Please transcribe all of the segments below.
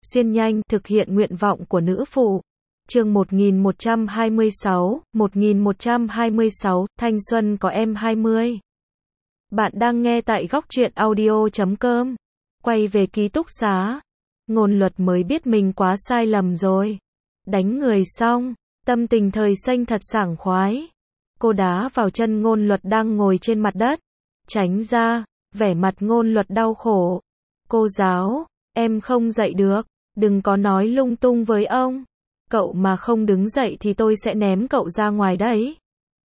xuyên nhanh, thực hiện nguyện vọng của nữ phụ. Chương 1126, thanh xuân có em 20. Bạn đang nghe tại góc truyện audio.com. Quay về ký túc xá. Ngôn Luật mới biết mình quá sai lầm rồi. Đánh người xong, tâm tình thời xanh thật sảng khoái. Cô đá vào chân Ngôn Luật đang ngồi trên mặt đất. Tránh ra, vẻ mặt Ngôn Luật đau khổ. Cô giáo, em không dậy được, đừng có nói lung tung với ông. Cậu mà không đứng dậy thì tôi sẽ ném cậu ra ngoài đấy.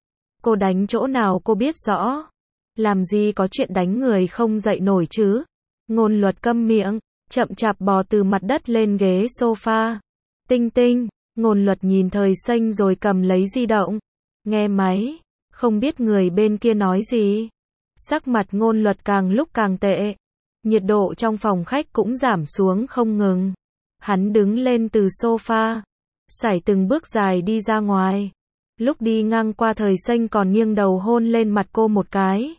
Cô đánh chỗ nào cô biết rõ. Làm gì có chuyện đánh người không dậy nổi chứ. Ngôn Luật câm miệng, chậm chạp bò từ mặt đất lên ghế sofa. Tinh tinh, Ngôn Luật nhìn thời xanh rồi cầm lấy di động. Nghe máy, không biết người bên kia nói gì. Sắc mặt Ngôn Luật càng lúc càng tệ. Nhiệt độ trong phòng khách cũng giảm xuống không ngừng. Hắn đứng lên từ sofa, sải từng bước dài đi ra ngoài. Lúc đi ngang qua thời xanh còn nghiêng đầu hôn lên mặt cô một cái.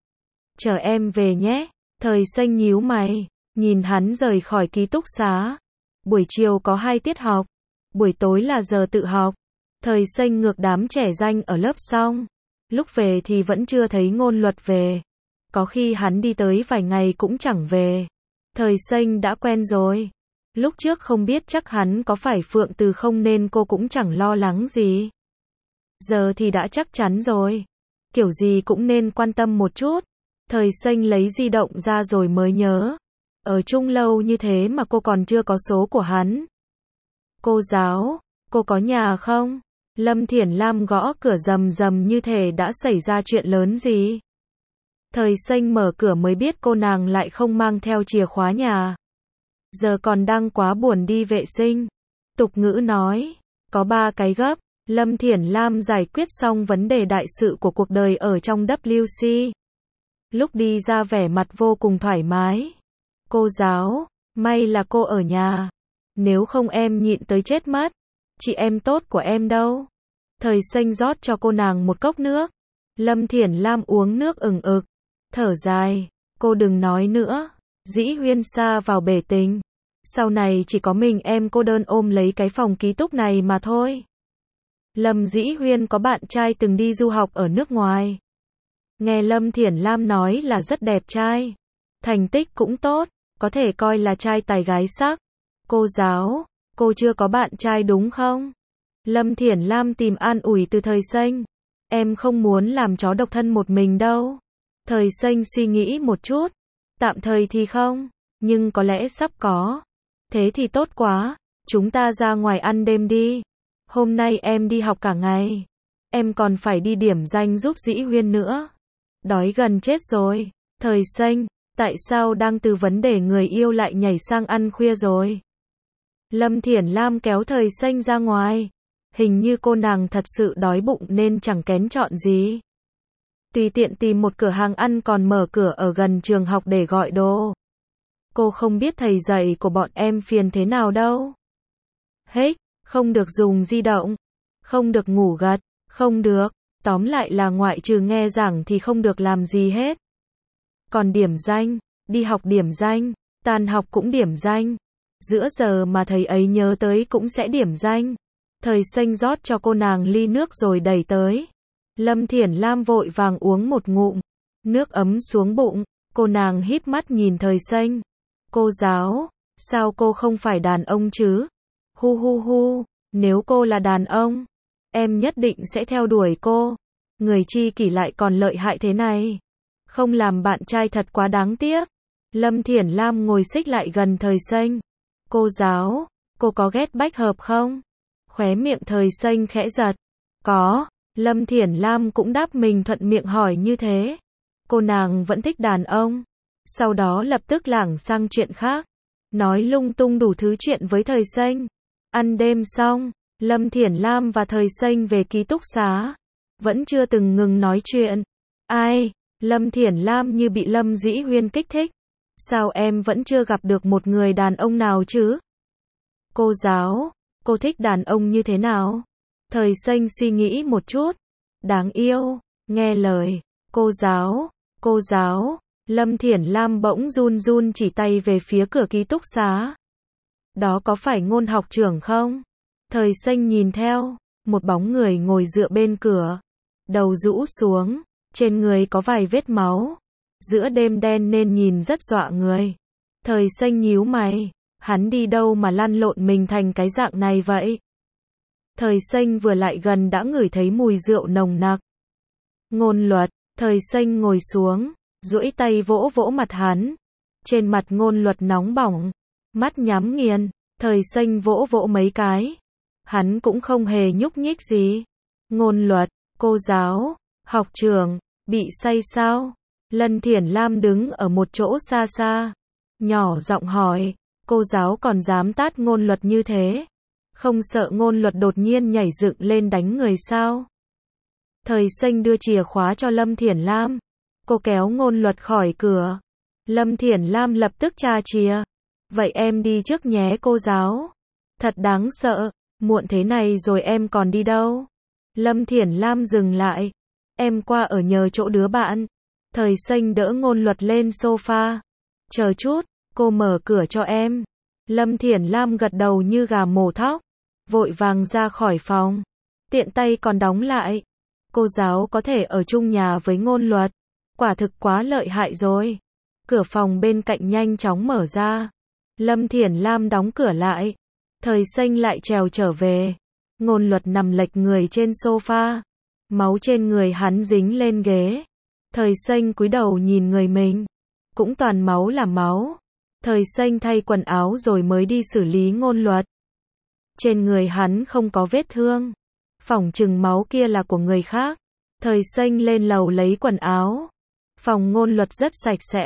Chờ em về nhé. Thời xanh nhíu mày, nhìn hắn rời khỏi ký túc xá. Buổi chiều có 2 tiết học, buổi tối là giờ tự học. Thời xanh ngược đám trẻ ranh ở lớp xong. Lúc về thì vẫn chưa thấy Ngôn Luật về. Có khi hắn đi tới vài ngày cũng chẳng về. Thời xanh đã quen rồi. Lúc trước không biết chắc hắn có phải Phượng Từ không nên cô cũng chẳng lo lắng gì. Giờ thì đã chắc chắn rồi. Kiểu gì cũng nên quan tâm một chút. Thời xanh lấy di động ra rồi mới nhớ. Ở chung lâu như thế mà cô còn chưa có số của hắn. Cô giáo, cô có nhà không? Lâm Thiển Lam gõ cửa rầm rầm như thể đã xảy ra chuyện lớn gì. Thời xanh mở cửa mới biết cô nàng lại không mang theo chìa khóa nhà. Giờ còn đang quá buồn đi vệ sinh. Tục ngữ nói, có 3 cái gấp. Lâm Thiển Lam giải quyết xong vấn đề đại sự của cuộc đời ở trong WC. Lúc đi ra vẻ mặt vô cùng thoải mái. Cô giáo, may là cô ở nhà. Nếu không em nhịn tới chết mất. Chị em tốt của em đâu? Thời xanh rót cho cô nàng một cốc nước. Lâm Thiển Lam uống nước ừng ực. Thở dài, cô đừng nói nữa. Dĩ Huyên sa vào bể tình. Sau này chỉ có mình em cô đơn ôm lấy cái phòng ký túc này mà thôi. Lâm Dĩ Huyên có bạn trai từng đi du học ở nước ngoài. Nghe Lâm Thiển Lam nói là rất đẹp trai. Thành tích cũng tốt, có thể coi là trai tài gái sắc. Cô giáo, cô chưa có bạn trai đúng không? Lâm Thiển Lam tìm an ủi từ thời xanh. Em không muốn làm chó độc thân một mình đâu. Thời xanh suy nghĩ một chút. Tạm thời thì không, nhưng có lẽ sắp có. Thế thì tốt quá, chúng ta ra ngoài ăn đêm đi. Hôm nay em đi học cả ngày. Em còn phải đi điểm danh giúp Dĩ Huyên nữa. Đói gần chết rồi. Thời xanh, tại sao đang từ vấn đề người yêu lại nhảy sang ăn khuya rồi? Lâm Thiển Lam kéo thời xanh ra ngoài. Hình như cô nàng thật sự đói bụng nên chẳng kén chọn gì. Tùy tiện tìm một cửa hàng ăn còn mở cửa ở gần trường học để gọi đồ. Cô không biết thầy dạy của bọn em phiền thế nào đâu. Hết, không được dùng di động, không được ngủ gật, không được, tóm lại là ngoại trừ nghe giảng thì không được làm gì hết. Còn điểm danh, đi học điểm danh, tan học cũng điểm danh, giữa giờ mà thầy ấy nhớ tới cũng sẽ điểm danh. Thời xanh rót cho cô nàng ly nước rồi đẩy tới. Lâm Thiển Lam vội vàng uống một ngụm, nước ấm xuống bụng, cô nàng híp mắt nhìn thời xanh. Cô giáo, sao cô không phải đàn ông chứ? Hu hu hu, nếu cô là đàn ông, em nhất định sẽ theo đuổi cô. Người chi kỷ lại còn lợi hại thế này. Không làm bạn trai thật quá đáng tiếc. Lâm Thiển Lam ngồi xích lại gần thời xanh. Cô giáo, cô có ghét bách hợp không? Khóe miệng thời xanh khẽ giật. Có. Lâm Thiển Lam cũng đáp mình thuận miệng hỏi như thế. Cô nàng vẫn thích đàn ông. Sau đó lập tức lảng sang chuyện khác. Nói lung tung đủ thứ chuyện với thời xanh. Ăn đêm xong, Lâm Thiển Lam và thời xanh về ký túc xá. Vẫn chưa từng ngừng nói chuyện. Ai? Lâm Thiển Lam như bị Lâm Dĩ Huyên kích thích. Sao em vẫn chưa gặp được một người đàn ông nào chứ? Cô giáo, cô thích đàn ông như thế nào? Thời xanh suy nghĩ một chút. Đáng yêu, nghe lời. Cô giáo, Lâm Thiển Lam bỗng run run chỉ tay về phía cửa ký túc xá. Đó có phải Ngôn học trưởng không? Thời xanh nhìn theo, một bóng người ngồi dựa bên cửa, đầu rũ xuống, trên người có vài vết máu, giữa đêm đen nên nhìn rất dọa người. Thời xanh nhíu mày, hắn đi đâu mà lăn lộn mình thành cái dạng này vậy? Thời xanh vừa lại gần đã ngửi thấy mùi rượu nồng nặc. Ngôn Luật, Thời xanh ngồi xuống, duỗi tay vỗ vỗ mặt hắn. Trên mặt Ngôn Luật nóng bỏng, mắt nhắm nghiền, Thời xanh vỗ vỗ mấy cái. Hắn cũng không hề nhúc nhích gì. Ngôn Luật, cô giáo, học trưởng, bị say sao? Lân Thiển Lam đứng ở một chỗ xa xa, nhỏ giọng hỏi, cô giáo còn dám tát Ngôn Luật như thế? Không sợ Ngôn Luật đột nhiên nhảy dựng lên đánh người sao? Thời xanh đưa chìa khóa cho Lâm Thiển Lam. Cô kéo Ngôn Luật khỏi cửa. Lâm Thiển Lam lập tức tra chìa. Vậy em đi trước nhé cô giáo. Thật đáng sợ, muộn thế này rồi em còn đi đâu? Lâm Thiển Lam dừng lại. Em qua ở nhờ chỗ đứa bạn. Thời xanh đỡ Ngôn Luật lên sofa. Chờ chút, cô mở cửa cho em. Lâm Thiển Lam gật đầu như gà mổ thóc, vội vàng ra khỏi phòng, tiện tay còn đóng lại. Cô giáo có thể ở chung nhà với Ngôn Luật, quả thực quá lợi hại rồi. Cửa phòng bên cạnh nhanh chóng mở ra. Lâm Thiển Lam đóng cửa lại. Thời xanh lại trèo trở về. Ngôn Luật nằm lệch người trên sofa, máu trên người hắn dính lên ghế. Thời xanh cúi đầu nhìn người mình, cũng toàn máu là máu. Thời xanh thay quần áo rồi mới đi xử lý Ngôn Luật. Trên người hắn không có vết thương, phỏng chừng máu kia là của người khác. Thời xanh lên lầu lấy quần áo. Phòng Ngôn Luật rất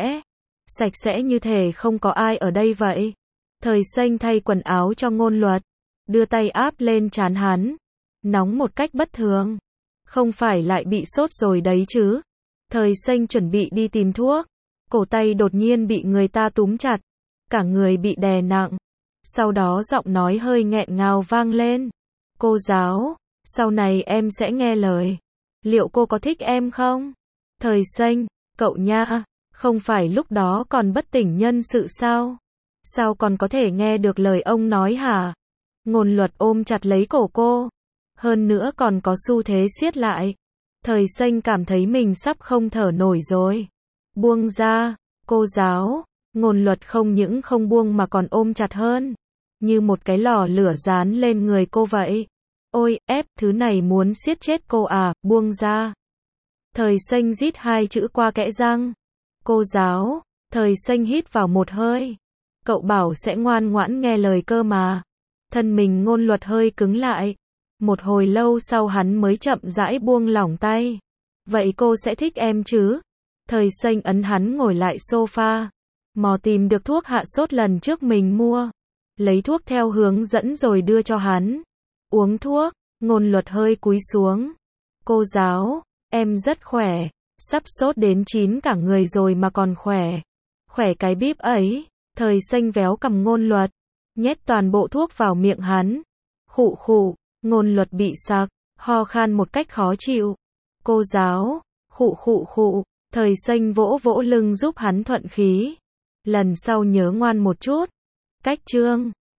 sạch sẽ như thể không có ai ở đây vậy. Thời xanh thay quần áo cho Ngôn Luật, đưa tay áp lên trán hắn, nóng một cách bất thường. Không phải lại bị sốt rồi đấy chứ? Thời xanh chuẩn bị đi tìm thuốc, cổ tay đột nhiên bị người ta túm chặt, cả người bị đè nặng. Sau đó giọng nói hơi nghẹn ngào vang lên. Cô giáo, sau này em sẽ nghe lời. Liệu cô có thích em không? Thời xanh, cậu nha, không phải lúc đó còn bất tỉnh nhân sự sao? Sao còn có thể nghe được lời ông nói hả? Ngôn Luật ôm chặt lấy cổ cô, hơn nữa còn có xu thế siết lại. Thời xanh cảm thấy mình sắp không thở nổi rồi. Buông ra, cô giáo. Ngôn Luật không những không buông mà còn ôm chặt hơn, như một cái lò lửa dán lên người cô vậy. Ôi, thứ này muốn siết chết cô à, buông ra. Thời xanh rít hai chữ qua kẽ răng. Cô giáo. Thời xanh hít vào một hơi. Cậu bảo sẽ ngoan ngoãn nghe lời cơ mà. Thân mình Ngôn Luật hơi cứng lại. Một hồi lâu sau hắn mới chậm rãi buông lỏng tay. Vậy cô sẽ thích em chứ? Thời xanh ấn hắn ngồi lại sofa, mò tìm được thuốc hạ sốt lần trước mình mua. Lấy thuốc theo hướng dẫn rồi đưa cho hắn. Uống thuốc. Ngôn Luật hơi cúi xuống. Cô giáo, em rất khỏe. Sắp sốt đến chín cả người rồi mà còn khỏe. Khỏe cái bíp ấy. Thời xanh véo cằm Ngôn Luật, nhét toàn bộ thuốc vào miệng hắn. Khụ khụ. Ngôn Luật bị sặc, ho khan một cách khó chịu. Cô giáo. Khụ khụ khụ. Thời xanh vỗ vỗ lưng giúp hắn thuận khí. Lần sau nhớ ngoan một chút. Cách chương